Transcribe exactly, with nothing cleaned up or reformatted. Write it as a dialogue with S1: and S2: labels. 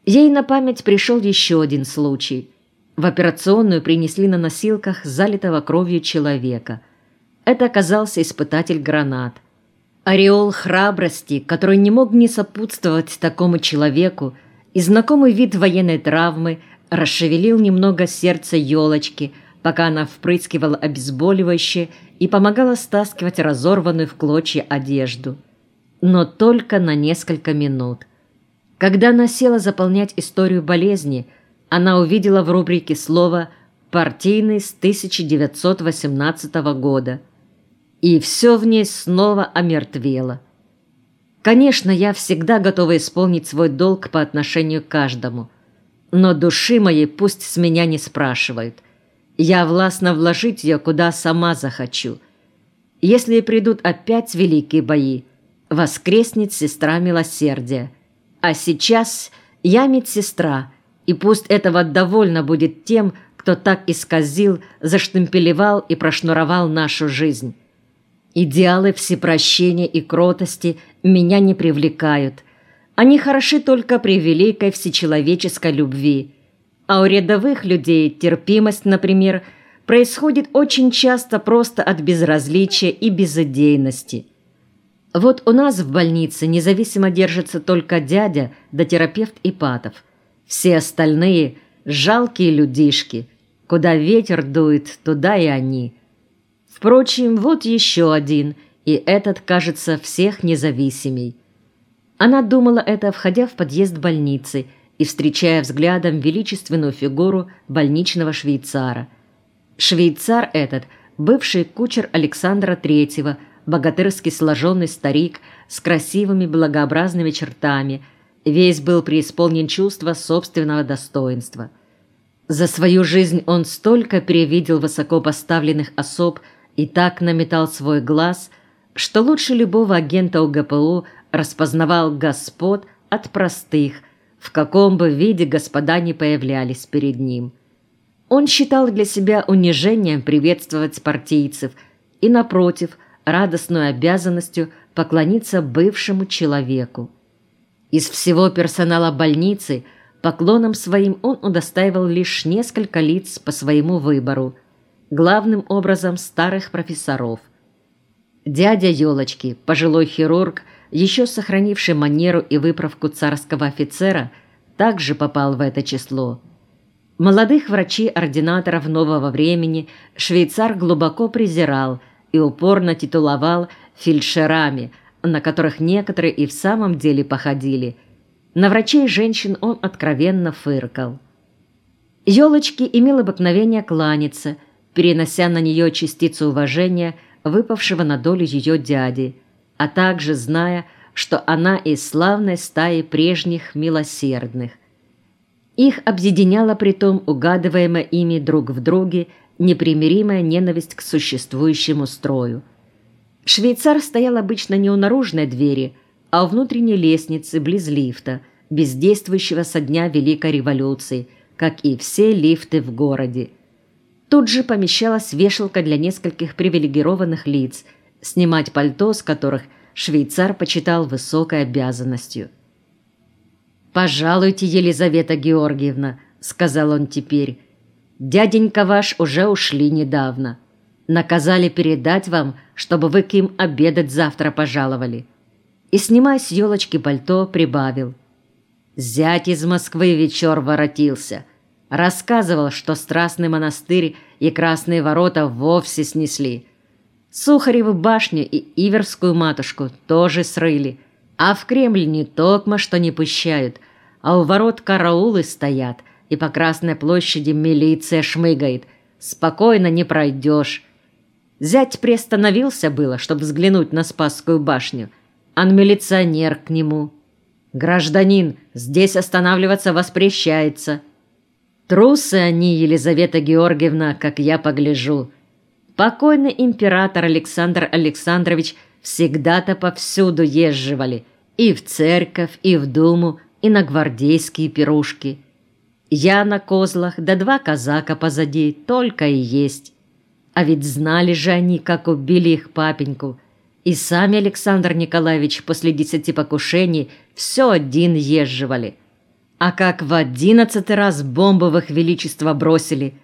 S1: Ей на память пришел еще один случай. В операционную принесли на носилках залитого кровью человека. Это оказался испытатель гранат. Ореол храбрости, который не мог не сопутствовать такому человеку, и знакомый вид военной травмы расшевелил немного сердце елочки, пока она впрыскивала обезболивающее и помогала стаскивать разорванную в клочья одежду. Но только на несколько минут. Когда она села заполнять историю болезни, она увидела в рубрике слово «партийный» с тысяча девятьсот восемнадцатого года. И все в ней снова омертвело. Конечно, я всегда готова исполнить свой долг по отношению к каждому. Но души моей пусть с меня не спрашивают. Я властна вложить ее, куда сама захочу. Если придут опять великие бои, воскреснет сестра милосердия. А сейчас я медсестра, и пусть этого довольно будет тем, кто так исказил, заштемпелевал и прошнуровал нашу жизнь. Идеалы всепрощения и кротости меня не привлекают. Они хороши только при великой всечеловеческой любви. А у рядовых людей терпимость, например, происходит очень часто просто от безразличия и безыдейности. Вот у нас в больнице независимо держится только дядя да терапевт Ипатов. Все остальные – жалкие людишки. Куда ветер дует, туда и они. Впрочем, вот еще один, и этот, кажется, всех независимей. Она думала это, входя в подъезд больницы и встречая взглядом величественную фигуру больничного швейцара. Швейцар этот – бывший кучер Александра Третьего, богатырски сложенный старик с красивыми благообразными чертами, весь был преисполнен чувства собственного достоинства. За свою жизнь он столько перевидел высокопоставленных особ и так наметал свой глаз, что лучше любого агента УГПУ распознавал господ от простых, в каком бы виде господа не появлялись перед ним. Он считал для себя унижением приветствовать партийцев и, напротив, радостной обязанностью поклониться бывшему человеку. Из всего персонала больницы поклоном своим он удостаивал лишь несколько лиц по своему выбору, главным образом старых профессоров. Дядя елочки, пожилой хирург, еще сохранивший манеру и выправку царского офицера, также попал в это число. Молодых врачей-ординаторов нового времени швейцар глубоко презирал и упорно титуловал фельдшерами, на которых некоторые и в самом деле походили. На врачей-женщин он откровенно фыркал. Елочки имел обыкновение кланяться, перенося на нее частицу уважения, выпавшего на долю ее дяди, а также зная, что она из славной стаи прежних милосердных. Их объединяла притом угадываемая ими друг в друге непримиримая ненависть к существующему строю. Швейцар стоял обычно не у наружной двери, а у внутренней лестницы близ лифта, бездействующего со дня Великой революции, как и все лифты в городе. Тут же помещалась вешалка для нескольких привилегированных лиц, снимать пальто с которых швейцар почитал высокой обязанностью. «Пожалуйте, Елизавета Георгиевна», — сказал он теперь, — «дяденька ваш уже ушли недавно. Наказали передать вам, чтобы вы к им обедать завтра пожаловали». И, снимая с елочки пальто, прибавил: «Зять из Москвы вечер воротился. Рассказывал, что Страстный монастырь и Красные ворота вовсе снесли. Сухареву башню и Иверскую матушку тоже срыли, а в Кремль не токмо что не пущают, а у ворот караулы стоят, и по Красной площади милиция шмыгает. Спокойно не пройдешь». Зять приостановился было, чтобы взглянуть на Спасскую башню, а милиционер к нему: «Гражданин, здесь останавливаться воспрещается». Трусы они, Елизавета Георгиевна, как я погляжу. Покойный император Александр Александрович всегда-то повсюду езживали, и в церковь, и в думу, и на гвардейские пирушки. Я на козлах, да два казака позади, только и есть. А ведь знали же они, как убили их папеньку. И сами Александр Николаевич после десяти покушений все один езживали. А как в одиннадцатый раз бомбы в их величество бросили,